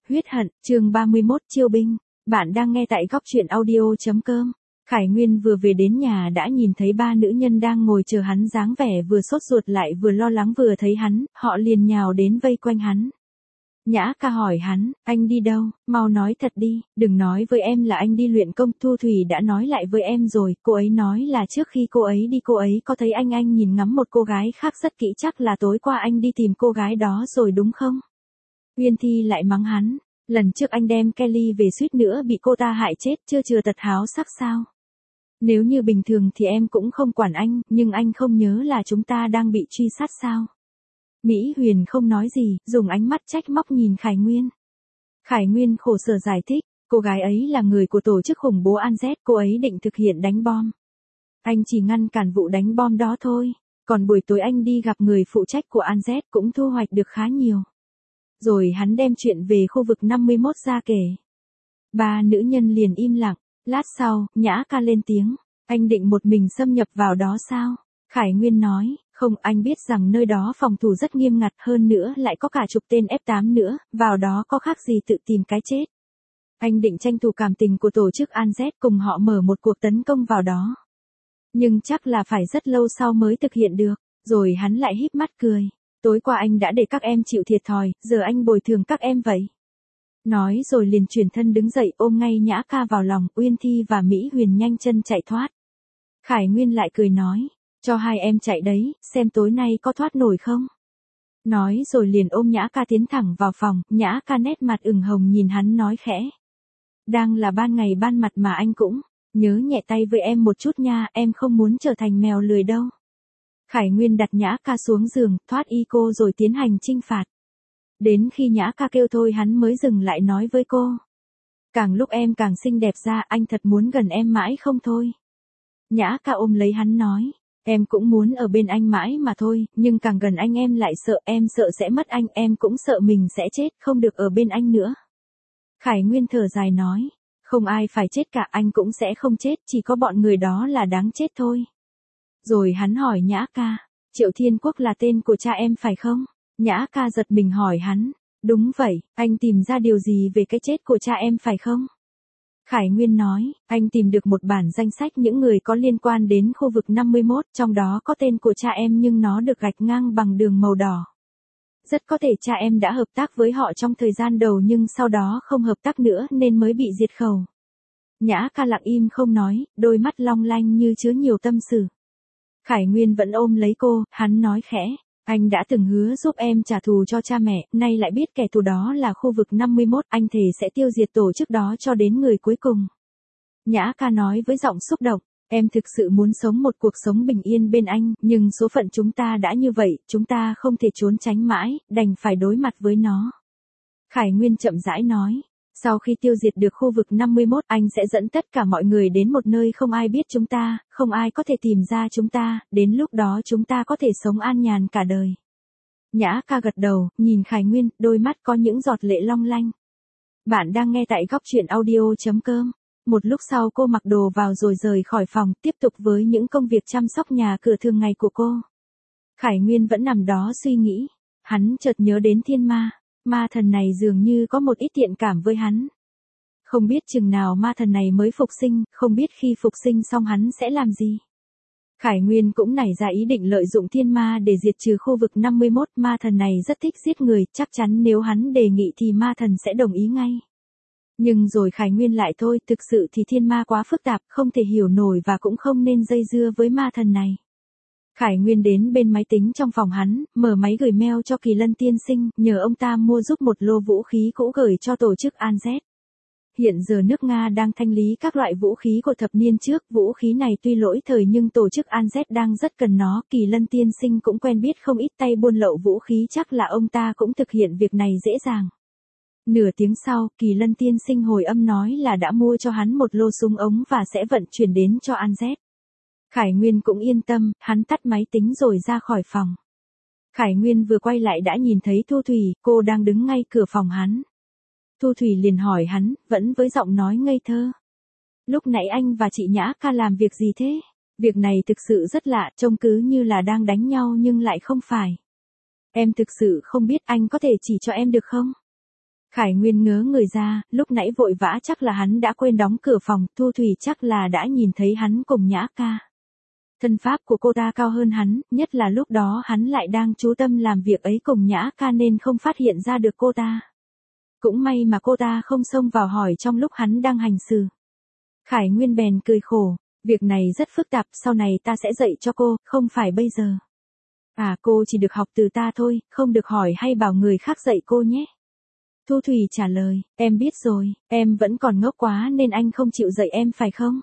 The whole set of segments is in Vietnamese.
Huyết hận, chương 31, chiêu binh. Bạn đang nghe tại góc truyện audio.com. Khải Nguyên vừa về đến nhà đã nhìn thấy ba nữ nhân đang ngồi chờ hắn, dáng vẻ vừa sốt ruột lại vừa lo lắng. Vừa thấy hắn, họ liền nhào đến vây quanh hắn. Nhã ca hỏi hắn, anh đi đâu, mau nói thật đi, đừng nói với em là anh đi luyện công. Thu Thủy đã nói lại với em rồi, cô ấy nói là trước khi cô ấy đi cô ấy có thấy anh nhìn ngắm một cô gái khác rất kỹ, chắc là tối qua anh đi tìm cô gái đó rồi đúng không? Uyên Thi lại mắng hắn, lần trước anh đem Kelly về suýt nữa bị cô ta hại chết, chưa tật háo sắc sao? Nếu như bình thường thì em cũng không quản anh, nhưng anh không nhớ là chúng ta đang bị truy sát sao? Mỹ Huyền không nói gì, dùng ánh mắt trách móc nhìn Khải Nguyên. Khải Nguyên khổ sở giải thích, cô gái ấy là người của tổ chức khủng bố ANZ, cô ấy định thực hiện đánh bom. Anh chỉ ngăn cản vụ đánh bom đó thôi, còn buổi tối anh đi gặp người phụ trách của ANZ cũng thu hoạch được khá nhiều. Rồi hắn đem chuyện về khu vực 51 ra kể. Ba nữ nhân liền im lặng, lát sau, Nhã ca lên tiếng, anh định một mình xâm nhập vào đó sao? Khải Nguyên nói, không, anh biết rằng nơi đó phòng thủ rất nghiêm ngặt, hơn nữa lại có cả chục tên F8 nữa, vào đó có khác gì tự tìm cái chết. Anh định tranh thủ cảm tình của tổ chức ANZ cùng họ mở một cuộc tấn công vào đó. Nhưng chắc là phải rất lâu sau mới thực hiện được. Rồi hắn lại híp mắt cười. Tối qua anh đã để các em chịu thiệt thòi, giờ anh bồi thường các em vậy. Nói rồi liền chuyển thân đứng dậy ôm ngay Nhã ca vào lòng. Uyên Thi và Mỹ Huyền nhanh chân chạy thoát. Khải Nguyên lại cười nói, cho hai em chạy đấy, xem tối nay có thoát nổi không. Nói rồi liền ôm Nhã ca tiến thẳng vào phòng. Nhã ca nét mặt ửng hồng nhìn hắn nói khẽ. Đang là ban ngày ban mặt mà anh cũng nhớ nhẹ tay với em một chút nha, em không muốn trở thành mèo lười đâu. Khải Nguyên đặt Nhã ca xuống giường, thoát y cô rồi tiến hành chinh phạt. Đến khi Nhã ca kêu thôi hắn mới dừng lại nói với cô. Càng lúc em càng xinh đẹp ra, anh thật muốn gần em mãi không thôi. Nhã ca ôm lấy hắn nói, em cũng muốn ở bên anh mãi mà thôi, nhưng càng gần anh em lại sợ, em sợ sẽ mất anh, em cũng sợ mình sẽ chết, không được ở bên anh nữa. Khải Nguyên thở dài nói, không ai phải chết cả, anh cũng sẽ không chết, chỉ có bọn người đó là đáng chết thôi. Rồi hắn hỏi Nhã ca, Triệu Thiên Quốc là tên của cha em phải không? Nhã ca giật mình hỏi hắn, đúng vậy, anh tìm ra điều gì về cái chết của cha em phải không? Khải Nguyên nói, anh tìm được một bản danh sách những người có liên quan đến khu vực 51, trong đó có tên của cha em nhưng nó được gạch ngang bằng đường màu đỏ. Rất có thể cha em đã hợp tác với họ trong thời gian đầu nhưng sau đó không hợp tác nữa nên mới bị diệt khẩu. Nhã ca lặng im không nói, đôi mắt long lanh như chứa nhiều tâm sự. Khải Nguyên vẫn ôm lấy cô, hắn nói khẽ, anh đã từng hứa giúp em trả thù cho cha mẹ, nay lại biết kẻ thù đó là khu vực 51, anh thề sẽ tiêu diệt tổ chức đó cho đến người cuối cùng. Nhã ca nói với giọng xúc động, em thực sự muốn sống một cuộc sống bình yên bên anh, nhưng số phận chúng ta đã như vậy, chúng ta không thể trốn tránh mãi, đành phải đối mặt với nó. Khải Nguyên chậm rãi nói, sau khi tiêu diệt được khu vực 51, anh sẽ dẫn tất cả mọi người đến một nơi không ai biết chúng ta, không ai có thể tìm ra chúng ta, đến lúc đó chúng ta có thể sống an nhàn cả đời. Nhã ca gật đầu, nhìn Khải Nguyên, đôi mắt có những giọt lệ long lanh. Bạn đang nghe tại góc truyện audio.com. Một lúc sau cô mặc đồ vào rồi rời khỏi phòng, tiếp tục với những công việc chăm sóc nhà cửa thường ngày của cô. Khải Nguyên vẫn nằm đó suy nghĩ, hắn chợt nhớ đến thiên ma. Ma thần này dường như có một ít thiện cảm với hắn. Không biết chừng nào ma thần này mới phục sinh, không biết khi phục sinh xong hắn sẽ làm gì. Khải Nguyên cũng nảy ra ý định lợi dụng thiên ma để diệt trừ khu vực 51, ma thần này rất thích giết người, chắc chắn nếu hắn đề nghị thì ma thần sẽ đồng ý ngay. Nhưng rồi Khải Nguyên lại thôi, thực sự thì thiên ma quá phức tạp, không thể hiểu nổi và cũng không nên dây dưa với ma thần này. Khải Nguyên đến bên máy tính trong phòng hắn, mở máy gửi mail cho Kỳ Lân tiên sinh, nhờ ông ta mua giúp một lô vũ khí cũ gửi cho tổ chức ANZ. Hiện giờ nước Nga đang thanh lý các loại vũ khí của thập niên trước, vũ khí này tuy lỗi thời nhưng tổ chức ANZ đang rất cần nó, Kỳ Lân tiên sinh cũng quen biết không ít tay buôn lậu vũ khí, chắc là ông ta cũng thực hiện việc này dễ dàng. Nửa tiếng sau, Kỳ Lân tiên sinh hồi âm nói là đã mua cho hắn một lô súng ống và sẽ vận chuyển đến cho ANZ. Khải Nguyên cũng yên tâm, hắn tắt máy tính rồi ra khỏi phòng. Khải Nguyên vừa quay lại đã nhìn thấy Thu Thủy, cô đang đứng ngay cửa phòng hắn. Thu Thủy liền hỏi hắn, vẫn với giọng nói ngây thơ. Lúc nãy anh và chị Nhã ca làm việc gì thế? Việc này thực sự rất lạ, trông cứ như là đang đánh nhau nhưng lại không phải. Em thực sự không biết, anh có thể chỉ cho em được không? Khải Nguyên ngớ người ra, lúc nãy vội vã chắc là hắn đã quên đóng cửa phòng, Thu Thủy chắc là đã nhìn thấy hắn cùng Nhã ca. Thân pháp của cô ta cao hơn hắn, nhất là lúc đó hắn lại đang chú tâm làm việc ấy cùng Nhã ca nên không phát hiện ra được cô ta. Cũng may mà cô ta không xông vào hỏi trong lúc hắn đang hành xử. Khải Nguyên bèn cười khổ, việc này rất phức tạp, sau này ta sẽ dạy cho cô, không phải bây giờ. À, cô chỉ được học từ ta thôi, không được hỏi hay bảo người khác dạy cô nhé. Thu Thủy trả lời, em biết rồi, em vẫn còn ngốc quá nên anh không chịu dạy em phải không?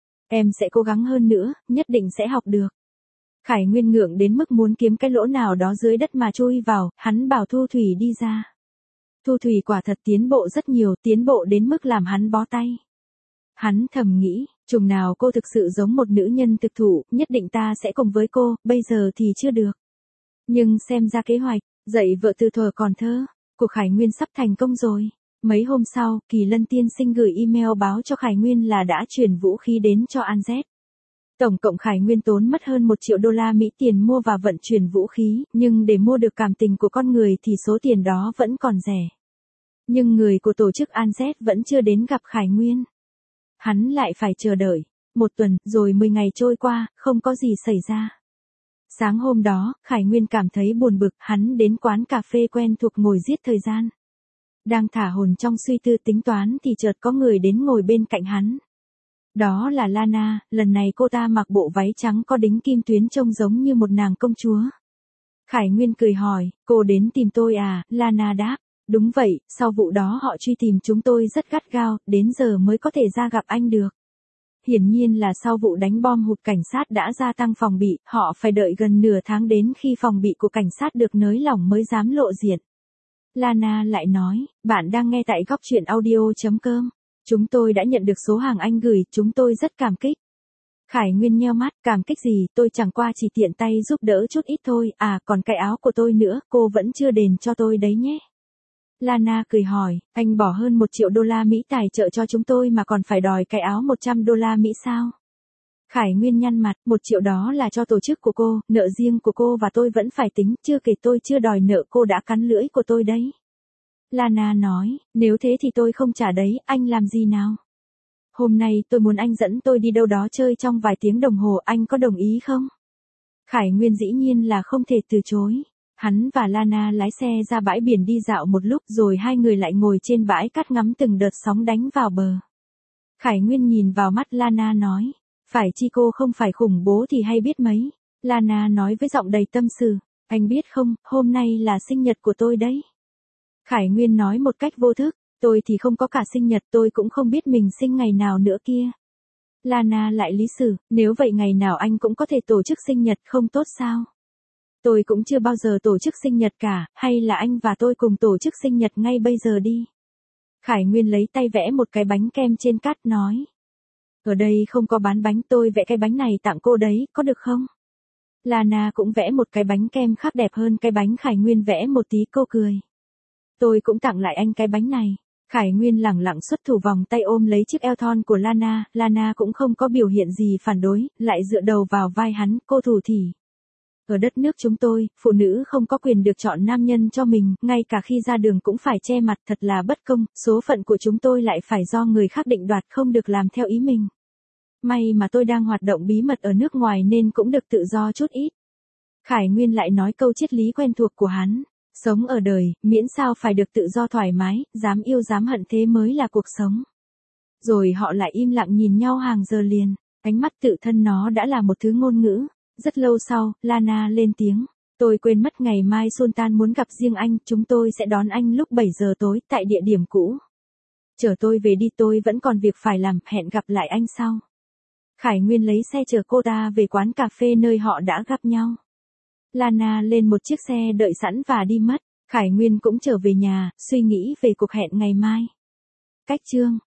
Em sẽ cố gắng hơn nữa, nhất định sẽ học được. Khải Nguyên ngượng đến mức muốn kiếm cái lỗ nào đó dưới đất mà chui vào, hắn bảo Thu Thủy đi ra. Thu Thủy quả thật tiến bộ rất nhiều, tiến bộ đến mức làm hắn bó tay. Hắn thầm nghĩ, chừng nào cô thực sự giống một nữ nhân thực thụ, nhất định ta sẽ cùng với cô, bây giờ thì chưa được. Nhưng xem ra kế hoạch, dạy vợ từ thuở còn thơ, của Khải Nguyên sắp thành công rồi. Mấy hôm sau, Kỳ Lân tiên sinh gửi email báo cho Khải Nguyên là đã chuyển vũ khí đến cho An Z. Tổng cộng Khải Nguyên tốn mất hơn 1 triệu đô la Mỹ tiền mua và vận chuyển vũ khí, nhưng để mua được cảm tình của con người thì số tiền đó vẫn còn rẻ. Nhưng người của tổ chức An Z vẫn chưa đến gặp Khải Nguyên. Hắn lại phải chờ đợi. 1 tuần, rồi 10 ngày trôi qua, không có gì xảy ra. Sáng hôm đó, Khải Nguyên cảm thấy buồn bực, hắn đến quán cà phê quen thuộc ngồi giết thời gian. Đang thả hồn trong suy tư tính toán thì chợt có người đến ngồi bên cạnh hắn. Đó là Lana, lần này cô ta mặc bộ váy trắng có đính kim tuyến trông giống như một nàng công chúa. Khải Nguyên cười hỏi, cô đến tìm tôi à, Lana đáp. Đúng vậy, sau vụ đó họ truy tìm chúng tôi rất gắt gao, đến giờ mới có thể ra gặp anh được. Hiển nhiên là sau vụ đánh bom hụt cảnh sát đã gia tăng phòng bị, họ phải đợi gần nửa tháng đến khi phòng bị của cảnh sát được nới lỏng mới dám lộ diện. Lana lại nói, bạn đang nghe tại góc truyện audio.com. Chúng tôi đã nhận được số hàng anh gửi, chúng tôi rất cảm kích. Khải Nguyên nheo mắt, cảm kích gì, tôi chẳng qua chỉ tiện tay giúp đỡ chút ít thôi, à còn cái áo của tôi nữa, cô vẫn chưa đền cho tôi đấy nhé. Lana cười hỏi, anh bỏ hơn 1 triệu đô la Mỹ tài trợ cho chúng tôi mà còn phải đòi cái áo 100 đô la Mỹ sao? Khải Nguyên nhăn mặt, 1 triệu đó là cho tổ chức của cô, nợ riêng của cô và tôi vẫn phải tính, chưa kể tôi chưa đòi nợ cô đã cắn lưỡi của tôi đấy. Lana nói, nếu thế thì tôi không trả đấy, anh làm gì nào? Hôm nay tôi muốn anh dẫn tôi đi đâu đó chơi trong vài tiếng đồng hồ, anh có đồng ý không? Khải Nguyên dĩ nhiên là không thể từ chối. Hắn và Lana lái xe ra bãi biển đi dạo một lúc rồi hai người lại ngồi trên bãi cát ngắm từng đợt sóng đánh vào bờ. Khải Nguyên nhìn vào mắt Lana nói, phải chi cô không phải khủng bố thì hay biết mấy. Lana nói với giọng đầy tâm sự, anh biết không, hôm nay là sinh nhật của tôi đấy. Khải Nguyên nói một cách vô thức, tôi thì không có cả sinh nhật, tôi cũng không biết mình sinh ngày nào nữa kia. Lana lại lý xử, nếu vậy ngày nào anh cũng có thể tổ chức sinh nhật không tốt sao? Tôi cũng chưa bao giờ tổ chức sinh nhật cả, hay là anh và tôi cùng tổ chức sinh nhật ngay bây giờ đi. Khải Nguyên lấy tay vẽ một cái bánh kem trên cát nói. Ở đây không có bán bánh, tôi vẽ cái bánh này tặng cô đấy, có được không? Lana cũng vẽ một cái bánh kem khác đẹp hơn cái bánh Khải Nguyên vẽ một tí, cô cười. Tôi cũng tặng lại anh cái bánh này. Khải Nguyên lẳng lặng xuất thủ vòng tay ôm lấy chiếc eo thon của Lana, Lana cũng không có biểu hiện gì phản đối, lại dựa đầu vào vai hắn, cô thủ thỉ. Ở đất nước chúng tôi, phụ nữ không có quyền được chọn nam nhân cho mình, ngay cả khi ra đường cũng phải che mặt, thật là bất công, số phận của chúng tôi lại phải do người khác định đoạt, không được làm theo ý mình. May mà tôi đang hoạt động bí mật ở nước ngoài nên cũng được tự do chút ít. Khải Nguyên lại nói câu triết lý quen thuộc của hắn, sống ở đời, miễn sao phải được tự do thoải mái, dám yêu dám hận thế mới là cuộc sống. Rồi họ lại im lặng nhìn nhau hàng giờ liền, ánh mắt tự thân nó đã là một thứ ngôn ngữ. Rất lâu sau, Lana lên tiếng, tôi quên mất ngày mai Sultan muốn gặp riêng anh, chúng tôi sẽ đón anh lúc 7 giờ tối tại địa điểm cũ. Chở tôi về đi, tôi vẫn còn việc phải làm, hẹn gặp lại anh sau. Khải Nguyên lấy xe chở cô ta về quán cà phê nơi họ đã gặp nhau. Lana lên một chiếc xe đợi sẵn và đi mất, Khải Nguyên cũng trở về nhà, suy nghĩ về cuộc hẹn ngày mai. Cách chương